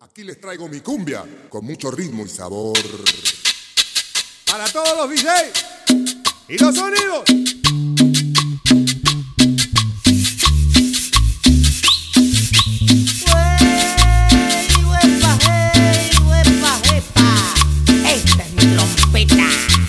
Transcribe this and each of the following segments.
Aquí les traigo mi cumbia con mucho ritmo y sabor. Para todos los DJs y los sonidos. Esta es mi trompeta.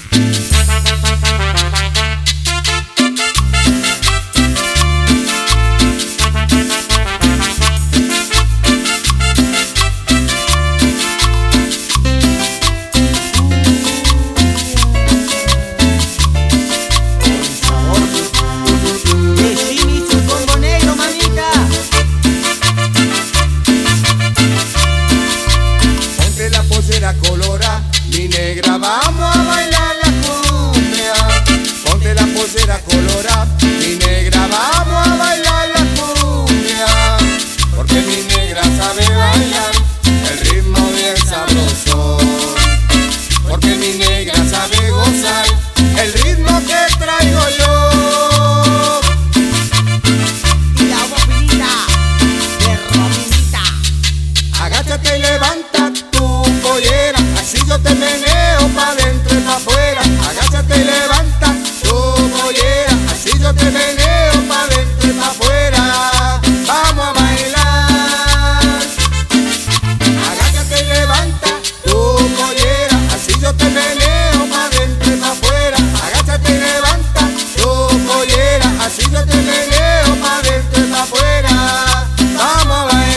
Colora, mi negra, vamos a bailar la cumbia. Ponte la pollera colora, mi negra, vamos a bailar la cumbia. Porque mi negra sabe bailar el ritmo bien sabroso. Porque mi negra sabe gozar el ritmo que traigo yo. Y la guapinita de Rominita. Agáchate y levanta tu pollera, así yo te meneo pa' dentro y pa' afuera. Agáchate y levanta tu pollera, así yo te meneo pa' dentro y pa' afuera. Vamos a bailar. Agáchate y levanta tu pollera, así yo te meneo pa' dentro y pa' afuera. Agáchate y levanta tu pollera, así yo te meneo pa' dentro y pa' afuera. Vamos a bailar.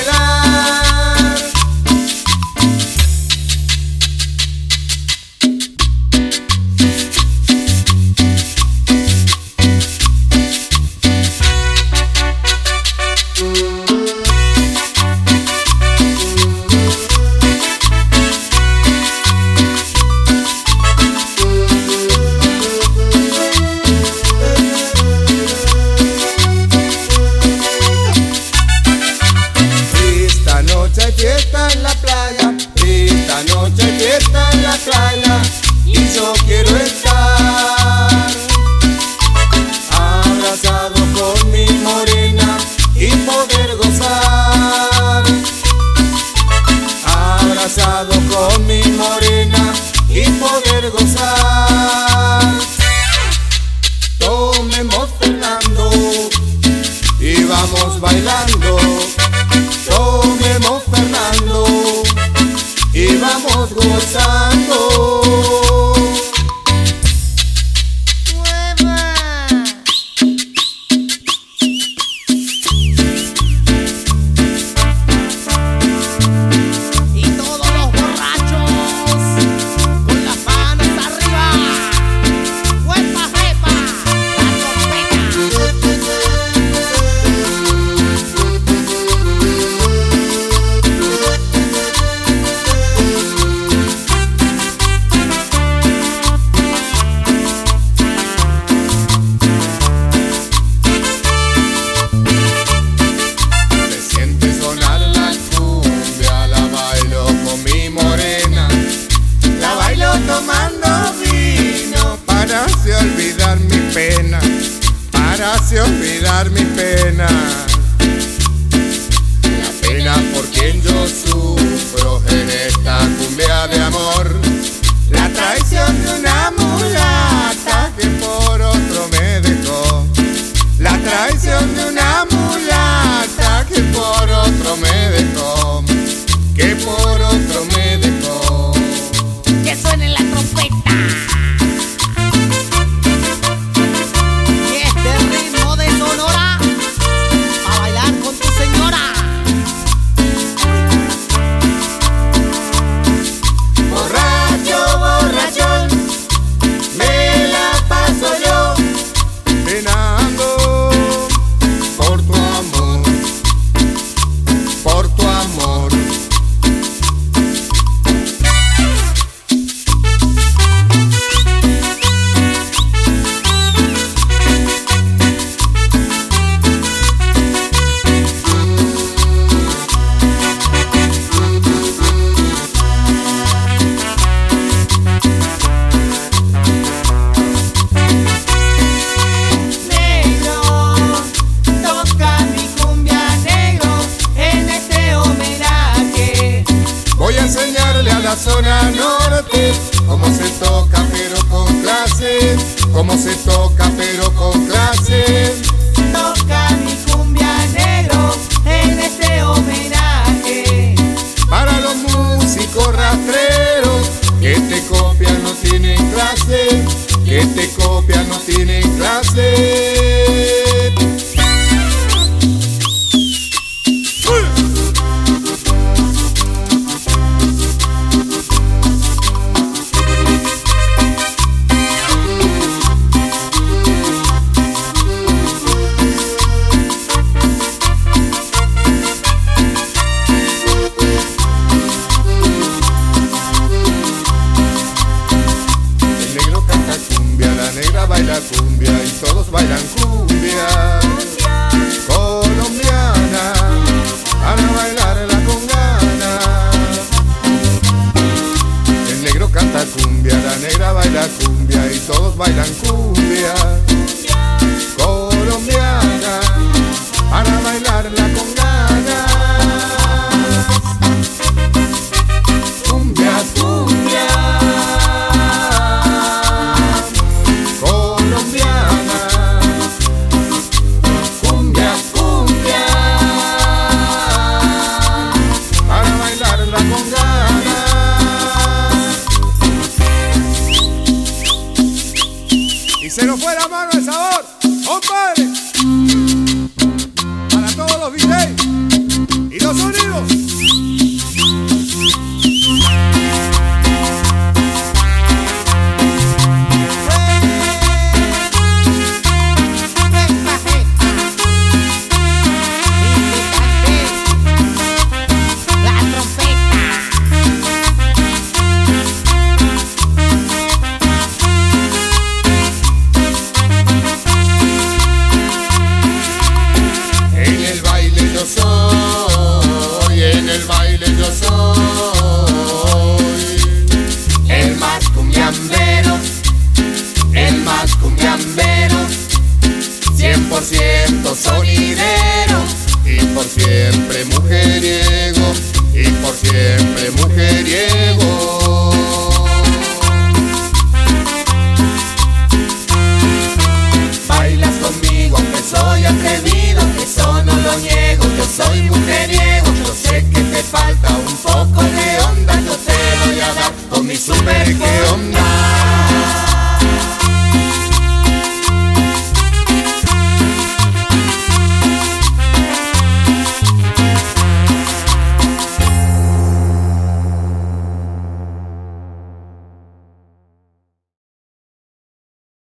Fiesta en la playa, esta noche hay fiesta en la playa, y yo quiero estar abrazado con mi morena y poder gozar. Abrazado con mi morena y poder gozar. Tomemos Fernando y vamos bailando. Tomemos Fernando y vamos gozando. Y todos los borrachos con las manos arriba. ¡Huepa, jepa! La trompeta. enseñarle a la zona norte cómo se toca pero con clase, cómo se toca pero con clase. Toca mi cumbia negro en este homenaje Para los músicos rastreros que te copian no tienen clase, que te copian no tienen clase. Baila cumbia y todos bailan cumbia colombiana, para bailarla con ganas. El negro canta cumbia, la negra baila cumbia y todos bailan cumbia colombiana, para bailarla con ganas. Cumbia, cumbia se nos fue la mano el sabor, compadre, para todos los DJs y los sonidos. En el baile yo soy el más cumbiambero, el más cumbiambero, 100% sonidero y por siempre mujeriego.